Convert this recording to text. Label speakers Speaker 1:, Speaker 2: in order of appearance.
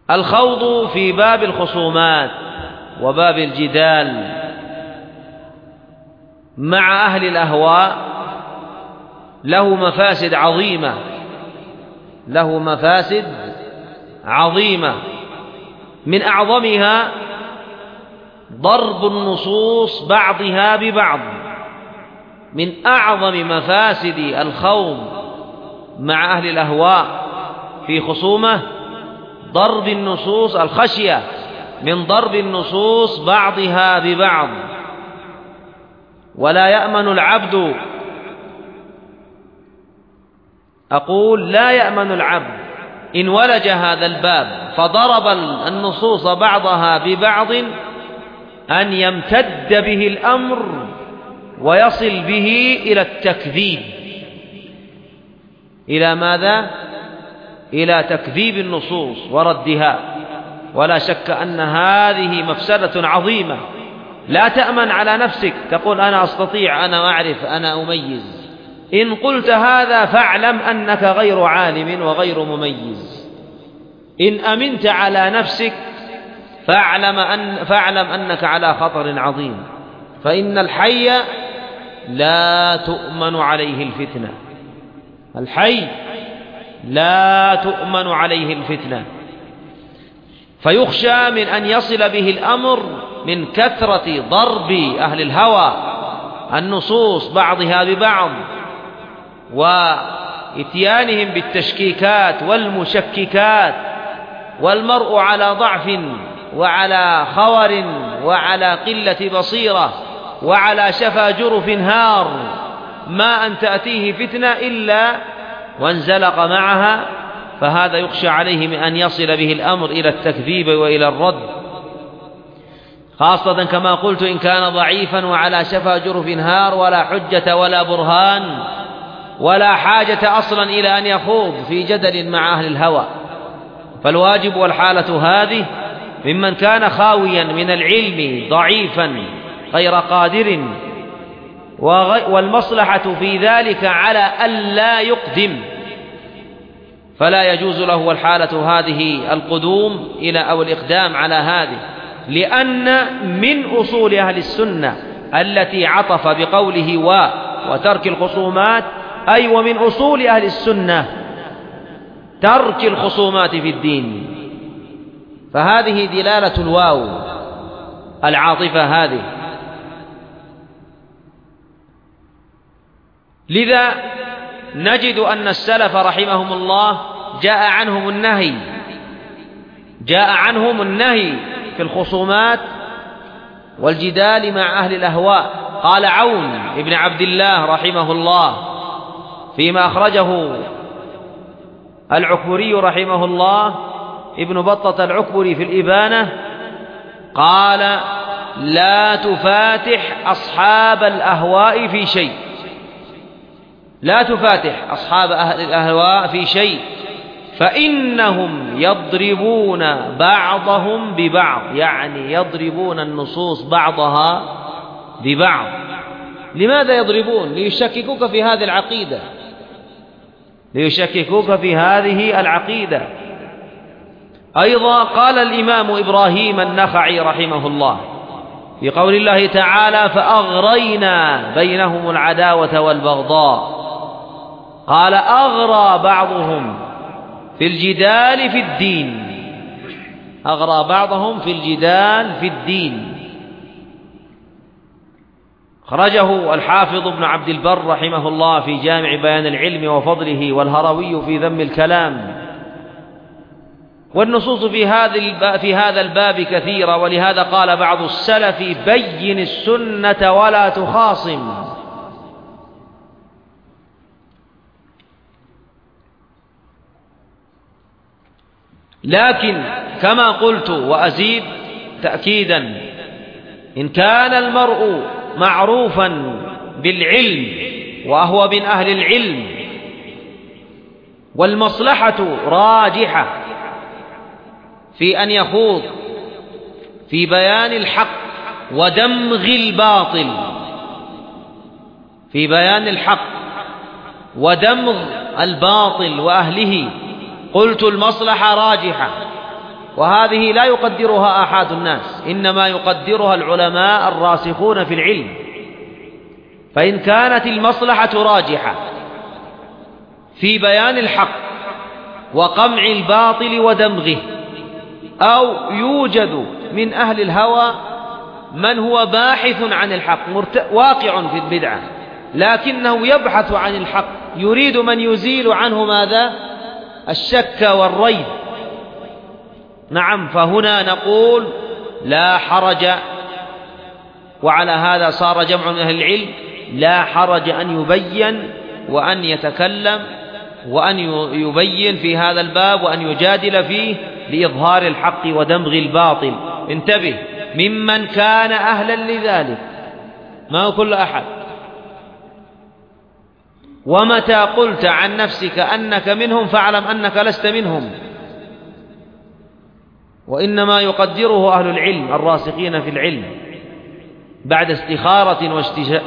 Speaker 1: الخوض في باب الخصومات وباب الجدال مع أهل الأهواء له مفاسد عظيمة، من أعظمها ضرب النصوص بعضها ببعض. من أعظم مفاسد الخوض مع أهل الأهواء في خصومة ضرب النصوص، الخشية من ضرب النصوص بعضها ببعض. ولا يأمن العبد، أقول لا يأمن العبد إن ولج هذا الباب فضرب النصوص بعضها ببعض أن يمتد به الأمر ويصل به إلى التكذيب. إلى ماذا؟ إلى تكذيب النصوص وردها. ولا شك أن هذه مفسدة عظيمة. لا تأمن على نفسك تقول أنا أستطيع، أنا أعرف، أنا أميز. إن قلت هذا فاعلم أنك غير عالم وغير مميز. إن أمنت على نفسك فاعلم أنك على خطر عظيم. فإن الحي لا تؤمن عليه الفتنة. الحي لا تؤمن عليه الفتنة، فيخشى من أن يصل به الأمر من كثرة ضرب أهل الهوى النصوص بعضها ببعض وإتيانهم بالتشكيكات والمشككات، والمرء على ضعف وعلى خور وعلى قلة بصيرة وعلى شفا جرف هار، ما أن تأتيه فتنة إلا وانزلق معها. فهذا يخشى عليه من أن يصل به الأمر إلى التكذيب وإلى الرد، خاصة كما قلت إن كان ضعيفا وعلى شفا جرف هار، ولا حجة ولا برهان ولا حاجة أصلا إلى أن يخوض في جدل مع أهل الهوى. فالواجب والحالة هذه ممن كان خاويا من العلم ضعيفا غير قادر، والمصلحة في ذلك على ألا يقدم، فلا يجوز له والحالة هذه القدوم إلى أو الإقدام على هذه، لأن من أصول أهل السنة التي عطف بقوله وترك الخصومات، أي ومن أصول أهل السنة ترك الخصومات في الدين. فهذه دلالة الواو العاطفة هذه. لذا نجد أن السلف رحمهم الله جاء عنهم النهي في الخصومات والجدال مع أهل الأهواء. قال عون ابن عبد الله رحمه الله فيما أخرجه العكبري رحمه الله، ابن بطة العكبري في الإبانة، قال لا تفاتح أصحاب الأهواء في شيء. لا تفاتح أصحاب أهل الأهواء في شيء، فإنهم يضربون بعضهم ببعض، يعني يضربون النصوص بعضها ببعض. لماذا يضربون؟ ليشككوك في هذه العقيدة. أيضا قال الإمام إبراهيم النخعي رحمه الله في قول الله تعالى فأغرينا بينهم العداوة والبغضاء، قال أغرى بعضهم في الجدال في الدين. خرجه الحافظ ابن عبد البر رحمه الله في جامع بيان العلم وفضله، والهروي في ذم الكلام. والنصوص في هذا الباب كثيرة، ولهذا قال بعض السلف بين السنة ولا تخاصم. لكن كما قلت وأزيد تأكيدا، إن كان المرء معروفا بالعلم وهو من أهل العلم، والمصلحة راجحة في أن يخوض في بيان الحق ودمغ الباطل وأهله، قلت المصلحة راجحة وهذه لا يقدرها آحاد الناس، إنما يقدرها العلماء الراسخون في العلم. فإن كانت المصلحة راجحة في بيان الحق وقمع الباطل ودمغه، أو يوجد من أهل الهوى من هو باحث عن الحق واقع في البدعة لكنه يبحث عن الحق، يريد من يزيل عنه ماذا؟ الشك والريب. نعم، فهنا نقول لا حرج، وعلى هذا صار جمع من أهل العلم لا حرج أن يبين وأن يتكلم وأن يبين في هذا الباب وأن يجادل فيه لإظهار الحق ودمغ الباطل. انتبه، ممن كان أهلا لذلك، ما هو كل أحد. ومتى قلت عن نفسك أنك منهم فاعلم أنك لست منهم، وإنما يقدره أهل العلم الراسخين في العلم بعد استخارة